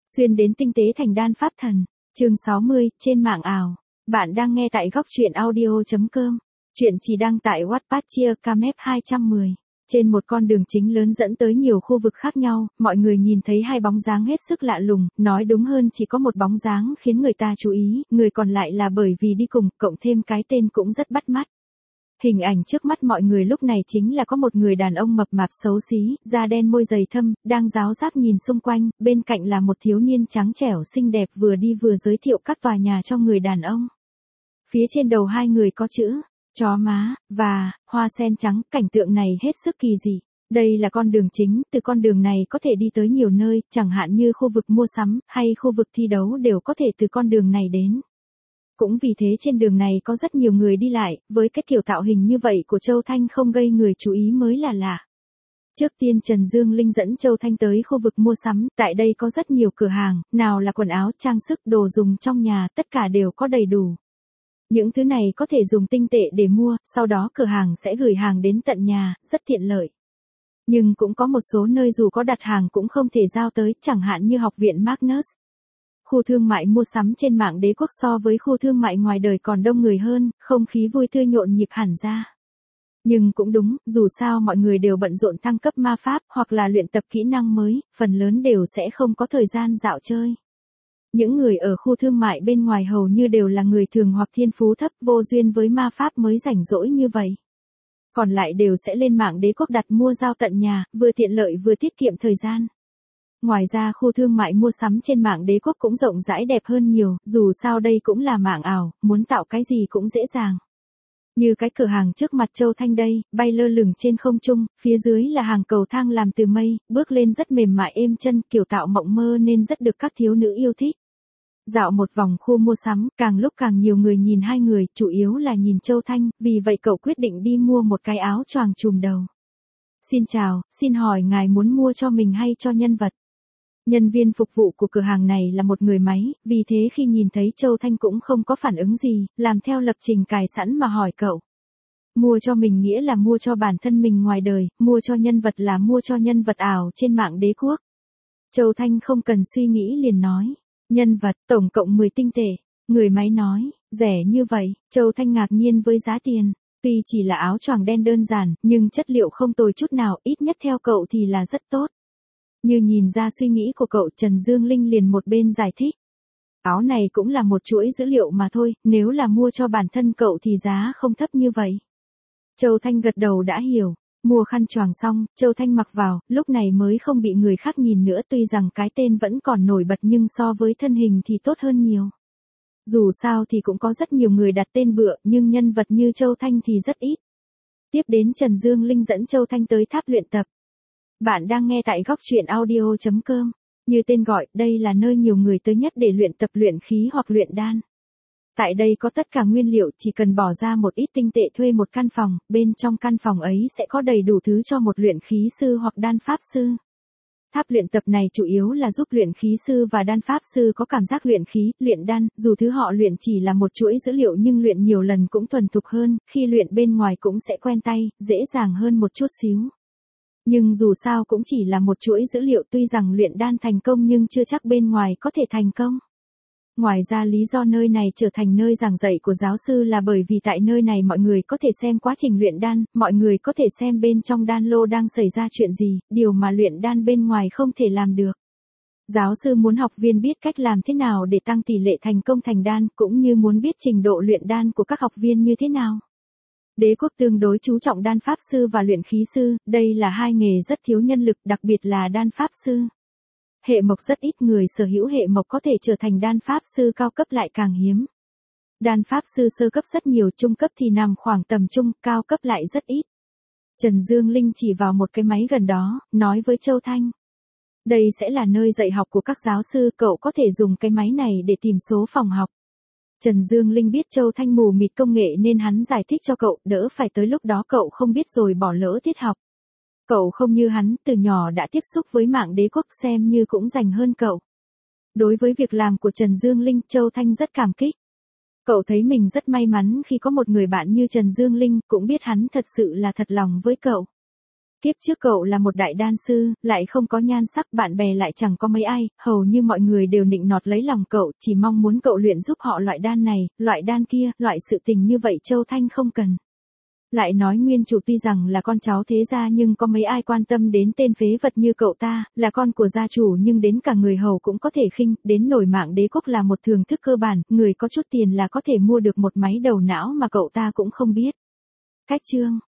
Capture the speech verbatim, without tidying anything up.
Xuyên đến tinh tế thành đan pháp thần. Chương sáu mươi, trên mạng ảo. Bạn đang nghe tại góc truyện audio chấm com. Chuyện chỉ đăng tại Wattpad chia Camep hai trăm mười. Trên một con đường chính lớn dẫn tới nhiều khu vực khác nhau, mọi người nhìn thấy hai bóng dáng hết sức lạ lùng, nói đúng hơn chỉ có một bóng dáng khiến người ta chú ý, người còn lại là bởi vì đi cùng, cộng thêm cái tên cũng rất bắt mắt. Hình ảnh trước mắt mọi người lúc này chính là có một người đàn ông mập mạp xấu xí, da đen môi dày thâm, đang ráo rác nhìn xung quanh, bên cạnh là một thiếu niên trắng trẻo xinh đẹp vừa đi vừa giới thiệu các tòa nhà cho người đàn ông. Phía trên đầu hai người có chữ, chó má, và, hoa sen trắng, cảnh tượng này hết sức kỳ dị. Đây là con đường chính, từ con đường này có thể đi tới nhiều nơi, chẳng hạn như khu vực mua sắm, hay khu vực thi đấu đều có thể từ con đường này đến. Cũng vì thế trên đường này có rất nhiều người đi lại, với cái kiểu tạo hình như vậy của Châu Thanh không gây người chú ý mới là lạ. Trước tiên Trần Dương Linh dẫn Châu Thanh tới khu vực mua sắm, tại đây có rất nhiều cửa hàng, nào là quần áo, trang sức, đồ dùng trong nhà, tất cả đều có đầy đủ. Những thứ này có thể dùng tinh tệ để mua, sau đó cửa hàng sẽ gửi hàng đến tận nhà, rất tiện lợi. Nhưng cũng có một số nơi dù có đặt hàng cũng không thể giao tới, chẳng hạn như học viện Magnus. Khu thương mại mua sắm trên mạng đế quốc so với khu thương mại ngoài đời còn đông người hơn, không khí vui tươi nhộn nhịp hẳn ra. Nhưng cũng đúng, dù sao mọi người đều bận rộn thăng cấp ma pháp hoặc là luyện tập kỹ năng mới, phần lớn đều sẽ không có thời gian dạo chơi. Những người ở khu thương mại bên ngoài hầu như đều là người thường hoặc thiên phú thấp vô duyên với ma pháp mới rảnh rỗi như vậy. Còn lại đều sẽ lên mạng đế quốc đặt mua giao tận nhà, vừa tiện lợi vừa tiết kiệm thời gian. Ngoài ra khu thương mại mua sắm trên mạng đế quốc cũng rộng rãi đẹp hơn nhiều, dù sao đây cũng là mạng ảo, muốn tạo cái gì cũng dễ dàng. Như cái cửa hàng trước mặt Châu Thanh đây, bay lơ lửng trên không trung, phía dưới là hàng cầu thang làm từ mây, bước lên rất mềm mại êm chân, kiểu tạo mộng mơ nên rất được các thiếu nữ yêu thích. Dạo một vòng khu mua sắm, càng lúc càng nhiều người nhìn hai người, chủ yếu là nhìn Châu Thanh, vì vậy cậu quyết định đi mua một cái áo choàng trùm đầu. Xin chào, xin hỏi ngài muốn mua cho mình hay cho nhân vật? Nhân viên phục vụ của cửa hàng này là một người máy, vì thế khi nhìn thấy Châu Thanh cũng không có phản ứng gì, làm theo lập trình cài sẵn mà hỏi cậu. Mua cho mình nghĩa là mua cho bản thân mình ngoài đời, mua cho nhân vật là mua cho nhân vật ảo trên mạng đế quốc. Châu Thanh không cần suy nghĩ liền nói, nhân vật, tổng cộng mười tinh tệ. Người máy nói, rẻ như vậy, Châu Thanh ngạc nhiên với giá tiền. Tuy chỉ là áo choàng đen đơn giản, nhưng chất liệu không tồi chút nào, ít nhất theo cậu thì là rất tốt. Như nhìn ra suy nghĩ của cậu, Trần Dương Linh liền một bên giải thích. Áo này cũng là một chuỗi dữ liệu mà thôi, nếu là mua cho bản thân cậu thì giá không thấp như vậy. Châu Thanh gật đầu đã hiểu. Mua khăn choàng xong, Châu Thanh mặc vào, lúc này mới không bị người khác nhìn nữa, tuy rằng cái tên vẫn còn nổi bật nhưng so với thân hình thì tốt hơn nhiều. Dù sao thì cũng có rất nhiều người đặt tên bựa, nhưng nhân vật như Châu Thanh thì rất ít. Tiếp đến Trần Dương Linh dẫn Châu Thanh tới tháp luyện tập. Bạn đang nghe tại góc truyện audio chấm com. Như tên gọi, đây là nơi nhiều người tới nhất để luyện tập luyện khí hoặc luyện đan. Tại đây có tất cả nguyên liệu, chỉ cần bỏ ra một ít tinh tệ thuê một căn phòng, bên trong căn phòng ấy sẽ có đầy đủ thứ cho một luyện khí sư hoặc đan pháp sư. Tháp luyện tập này chủ yếu là giúp luyện khí sư và đan pháp sư có cảm giác luyện khí, luyện đan, dù thứ họ luyện chỉ là một chuỗi dữ liệu nhưng luyện nhiều lần cũng thuần thục hơn, khi luyện bên ngoài cũng sẽ quen tay, dễ dàng hơn một chút xíu. Nhưng dù sao cũng chỉ là một chuỗi dữ liệu, tuy rằng luyện đan thành công nhưng chưa chắc bên ngoài có thể thành công. Ngoài ra lý do nơi này trở thành nơi giảng dạy của giáo sư là bởi vì tại nơi này mọi người có thể xem quá trình luyện đan, mọi người có thể xem bên trong đan lô đang xảy ra chuyện gì, điều mà luyện đan bên ngoài không thể làm được. Giáo sư muốn học viên biết cách làm thế nào để tăng tỷ lệ thành công thành đan, cũng như muốn biết trình độ luyện đan của các học viên như thế nào. Đế quốc tương đối chú trọng đan pháp sư và luyện khí sư, đây là hai nghề rất thiếu nhân lực, đặc biệt là đan pháp sư. Hệ mộc rất ít người sở hữu hệ mộc có thể trở thành đan pháp sư cao cấp lại càng hiếm. Đan pháp sư sơ cấp rất nhiều, trung cấp thì nằm khoảng tầm trung, cao cấp lại rất ít. Trần Dương Linh chỉ vào một cái máy gần đó, nói với Châu Thanh. Đây sẽ là nơi dạy học của các giáo sư, cậu có thể dùng cái máy này để tìm số phòng học. Trần Dương Linh biết Châu Thanh mù mịt công nghệ nên hắn giải thích cho cậu, đỡ phải tới lúc đó cậu không biết rồi bỏ lỡ tiết học. Cậu không như hắn, từ nhỏ đã tiếp xúc với mạng đế quốc xem như cũng rành hơn cậu. Đối với việc làm của Trần Dương Linh, Châu Thanh rất cảm kích. Cậu thấy mình rất may mắn khi có một người bạn như Trần Dương Linh, cũng biết hắn thật sự là thật lòng với cậu. Kiếp trước cậu là một đại đan sư, lại không có nhan sắc, bạn bè lại chẳng có mấy ai, hầu như mọi người đều nịnh nọt lấy lòng cậu, chỉ mong muốn cậu luyện giúp họ loại đan này, loại đan kia, loại sự tình như vậy Châu Thanh không cần. Lại nói nguyên chủ tuy rằng là con cháu thế gia nhưng có mấy ai quan tâm đến tên phế vật như cậu ta, là con của gia chủ nhưng đến cả người hầu cũng có thể khinh, đến nổi mạng đế quốc là một thường thức cơ bản, người có chút tiền là có thể mua được một máy đầu não mà cậu ta cũng không biết. Cách chương